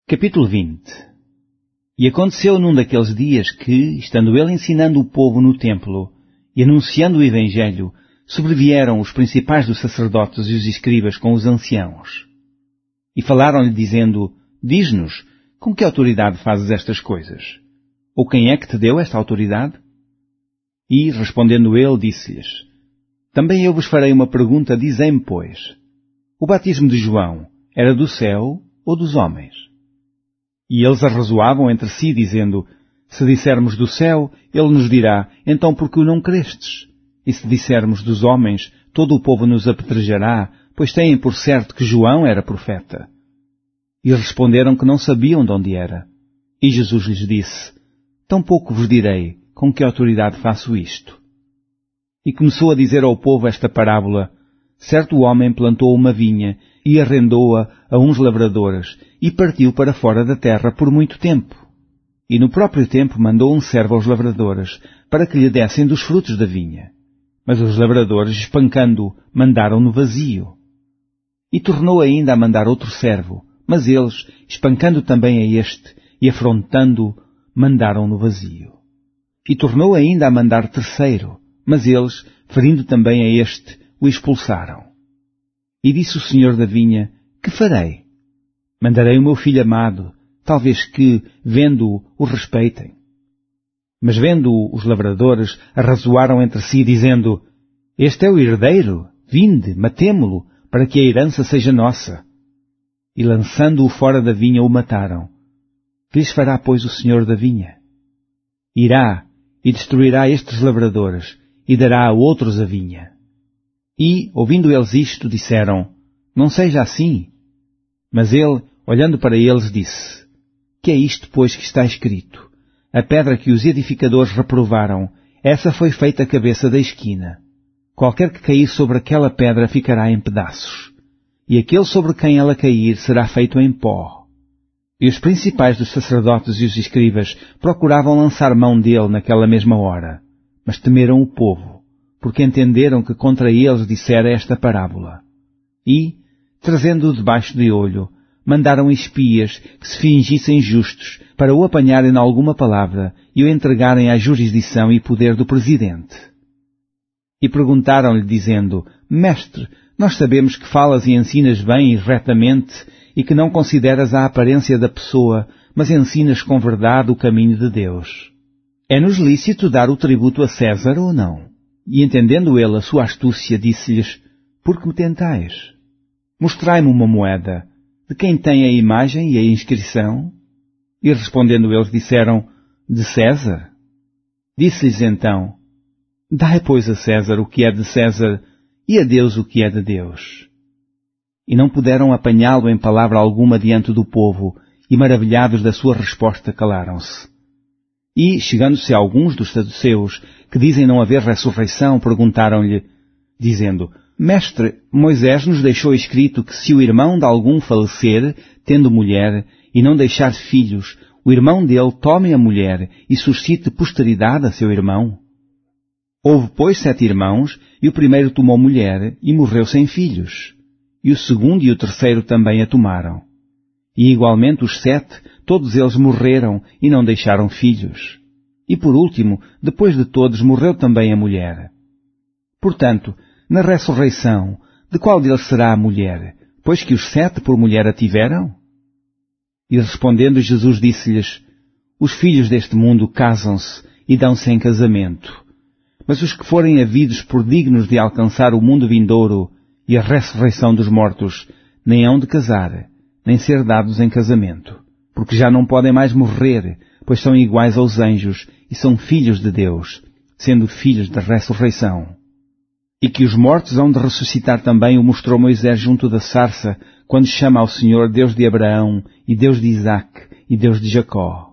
Capítulo 20. E aconteceu num daqueles dias que, estando ele ensinando o povo no templo e anunciando o Evangelho, sobrevieram os principais dos sacerdotes e os escribas com os anciãos. E falaram-lhe dizendo: Diz-nos, com que autoridade fazes estas coisas? Ou quem é que te deu esta autoridade? E, respondendo ele, disse-lhes: Também eu vos farei uma pergunta, dizei-me, pois, o batismo de João era do céu ou dos homens? E eles arrazoavam entre si, dizendo: Se dissermos do céu, ele nos dirá: Então por que o não crestes? E se dissermos dos homens, todo o povo nos apedrejará, pois têm por certo que João era profeta. E responderam que não sabiam de onde era. E Jesus lhes disse: Tampouco vos direi com que autoridade faço isto. E começou a dizer ao povo esta parábola: Certo homem plantou uma vinha e arrendou-a a uns lavradores e partiu para fora da terra por muito tempo. E no próprio tempo mandou um servo aos lavradores para que lhe dessem dos frutos da vinha. Mas os lavradores, espancando-o, mandaram-no vazio. E tornou ainda a mandar outro servo, mas eles, espancando também a este e afrontando-o, mandaram-no vazio. E tornou ainda a mandar terceiro, mas eles, ferindo também a este, o expulsaram. E disse o senhor da vinha: Que farei? Mandarei o meu filho amado, talvez que, vendo-o, o respeitem. Mas vendo-o, os lavradores arrazoaram entre si, dizendo: Este é o herdeiro, vinde, matemo-lo, para que a herança seja nossa. E lançando-o fora da vinha, o mataram. Que lhes fará, pois, o senhor da vinha? Irá e destruirá estes lavradores, e dará a outros a vinha. E, ouvindo eles isto, disseram: Não seja assim. Mas ele, olhando para eles, disse: Que é isto, pois, que está escrito? A pedra que os edificadores reprovaram, essa foi feita a cabeça da esquina. Qualquer que cair sobre aquela pedra ficará em pedaços, e aquele sobre quem ela cair será feito em pó. E os principais dos sacerdotes e os escribas procuravam lançar mão dele naquela mesma hora, mas temeram o povo, porque entenderam que contra eles dissera esta parábola. E, trazendo-o debaixo de olho, mandaram espias que se fingissem justos para o apanharem em alguma palavra e o entregarem à jurisdição e poder do presidente. E perguntaram-lhe, dizendo: Mestre, nós sabemos que falas e ensinas bem e retamente, e que não consideras a aparência da pessoa, mas ensinas com verdade o caminho de Deus. É-nos lícito dar o tributo a César ou não? E entendendo ele a sua astúcia, disse-lhes: Por que me tentais? Mostrai-me uma moeda. De quem tem a imagem e a inscrição? E respondendo eles disseram: De César. Disse-lhes então: Dai, pois, a César o que é de César, e a Deus o que é de Deus. E não puderam apanhá-lo em palavra alguma diante do povo, e maravilhados da sua resposta calaram-se. E, chegando-se a alguns dos saduceus, que dizem não haver ressurreição, perguntaram-lhe, dizendo: Mestre, Moisés nos deixou escrito que se o irmão de algum falecer, tendo mulher, e não deixar filhos, o irmão dele tome a mulher e suscite posteridade a seu irmão. Houve, pois, 7 irmãos, e o primeiro tomou mulher, e morreu sem filhos. E o segundo e o terceiro também a tomaram. E igualmente os 7, todos eles morreram, e não deixaram filhos. E por último, depois de todos, morreu também a mulher. Portanto, na ressurreição, de qual deles será a mulher, pois que os 7 por mulher a tiveram? E respondendo Jesus disse-lhes: Os filhos deste mundo casam-se e dão-se em casamento. Mas os que forem havidos por dignos de alcançar o mundo vindouro e a ressurreição dos mortos, nem hão de casar, nem ser dados em casamento, porque já não podem mais morrer, pois são iguais aos anjos e são filhos de Deus, sendo filhos da ressurreição. E que os mortos hão de ressuscitar também o mostrou Moisés junto da sarça, quando chama ao Senhor Deus de Abraão, e Deus de Isaque, e Deus de Jacó.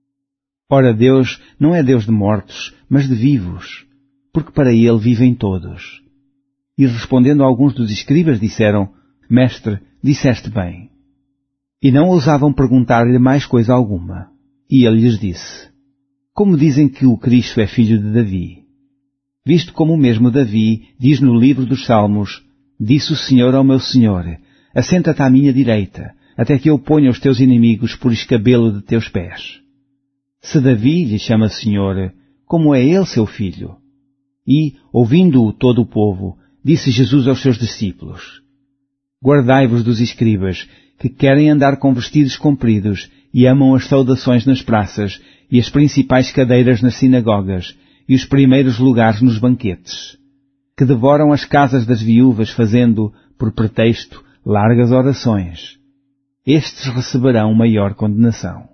Ora, Deus não é Deus de mortos, mas de vivos, porque para ele vivem todos. E respondendo alguns dos escribas disseram: Mestre, disseste bem. E não ousavam perguntar-lhe mais coisa alguma. E ele lhes disse: Como dizem que o Cristo é filho de Davi? Visto como o mesmo Davi diz no livro dos Salmos: Disse o Senhor ao meu Senhor: Assenta-te à minha direita, até que eu ponha os teus inimigos por escabelo de teus pés. Se Davi lhe chama Senhor, como é ele seu filho? E, ouvindo-o todo o povo, disse Jesus aos seus discípulos: Guardai-vos dos escribas, que querem andar com vestidos compridos e amam as saudações nas praças e as principais cadeiras nas sinagogas e os primeiros lugares nos banquetes, que devoram as casas das viúvas fazendo, por pretexto, largas orações. Estes receberão maior condenação.